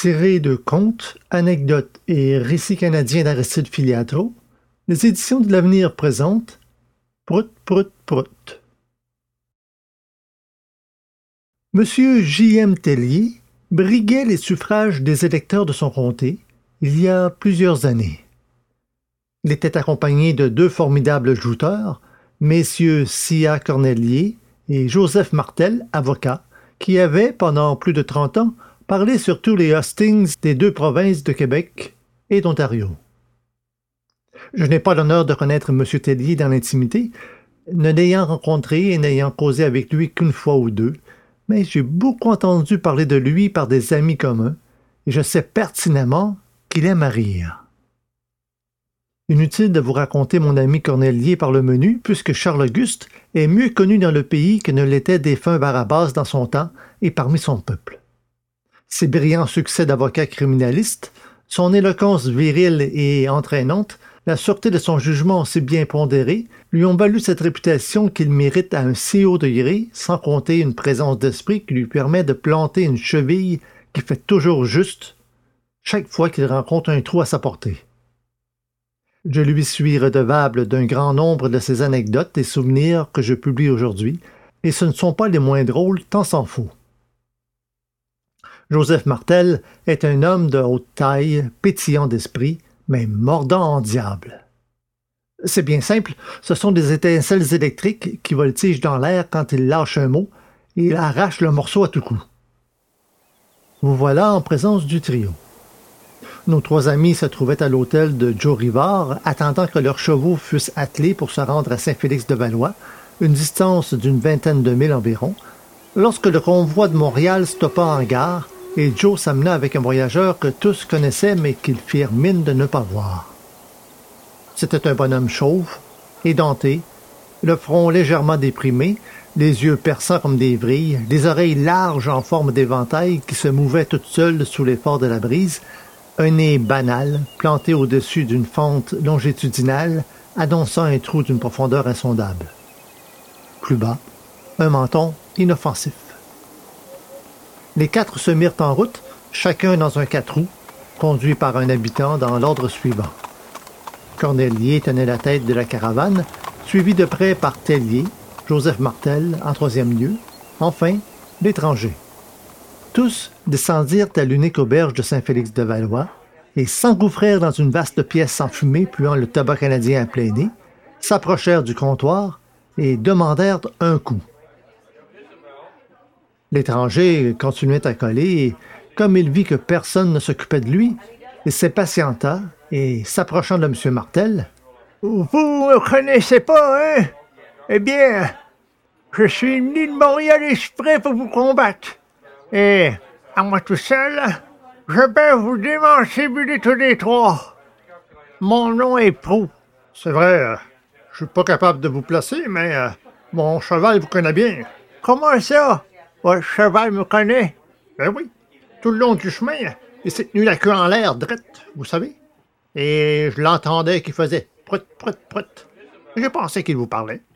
Tiré de contes, anecdotes et récits canadiens d'Aristide Filiatro, les éditions de l'Avenir présentent Prout, prout, prout. Monsieur J.M. Tellier briguait les suffrages des électeurs de son comté il y a plusieurs années. Il était accompagné de deux formidables jouteurs, messieurs Sia Cornelier et Joseph Martel, avocats, qui avaient, pendant plus de 30 ans, parlé sur tous les hustings des deux provinces de Québec et d'Ontario. Je n'ai pas l'honneur de connaître M. Tellier dans l'intimité, ne l'ayant rencontré et n'ayant causé avec lui qu'une fois ou deux, mais j'ai beaucoup entendu parler de lui par des amis communs, et je sais pertinemment qu'il aime à rire. Inutile de vous raconter mon ami Cornelier par le menu, puisque Charles-Auguste est mieux connu dans le pays que ne l'était défunt Barabas dans son temps et parmi son peuple. Ses brillants succès d'avocat criminaliste, son éloquence virile et entraînante, la sûreté de son jugement si bien pondéré, lui ont valu cette réputation qu'il mérite à un si haut degré, sans compter une présence d'esprit qui lui permet de planter une cheville qui fait toujours juste chaque fois qu'il rencontre un trou à sa portée. Je lui suis redevable d'un grand nombre de ces anecdotes et souvenirs que je publie aujourd'hui, et ce ne sont pas les moins drôles tant s'en faut. Joseph Martel est un homme de haute taille, pétillant d'esprit, mais mordant en diable. C'est bien simple, ce sont des étincelles électriques qui voltigent dans l'air quand il lâche un mot et il arrache le morceau à tout coup. Vous voilà en présence du trio. Nos trois amis se trouvaient à l'hôtel de Joe Rivard, attendant que leurs chevaux fussent attelés pour se rendre à Saint-Félix-de-Valois, une distance d'une vingtaine de milles environ, lorsque le convoi de Montréal stoppa en gare et Joe s'amena avec un voyageur que tous connaissaient mais qu'ils firent mine de ne pas voir. C'était un bonhomme chauve, édenté, le front légèrement déprimé, les yeux perçants comme des vrilles, les oreilles larges en forme d'éventail qui se mouvaient toutes seules sous l'effort de la brise, un nez banal, planté au-dessus d'une fente longitudinale, annonçant un trou d'une profondeur insondable. Plus bas, un menton inoffensif. Les quatre se mirent en route, chacun dans un 4 roues, conduit par un habitant dans l'ordre suivant. Cornelier tenait la tête de la caravane, suivi de près par Tellier, Joseph Martel en troisième lieu, enfin l'étranger. Tous descendirent à l'unique auberge de Saint-Félix-de-Valois et s'engouffrèrent dans une vaste pièce enfumée puant le tabac canadien à plein nez, s'approchèrent du comptoir et demandèrent un coup. L'étranger continuait à coller et, comme il vit que personne ne s'occupait de lui, il s'impatienta et, s'approchant de M. Martel, « Vous me connaissez pas, hein? Eh bien, je suis venu de Montréal exprès pour vous combattre. Et, à moi tout seul, je vais vous démantibuler tous les trois. Mon nom est Proulx. C'est vrai, je suis pas capable de vous placer, mais mon cheval vous connaît bien. Comment ça? Votre cheval me connaît? Ben oui, tout le long du chemin, il s'est tenu la queue en l'air, drette, vous savez. Et je l'entendais qui faisait prout, prout, prout. J'ai pensé qu'il vous parlait.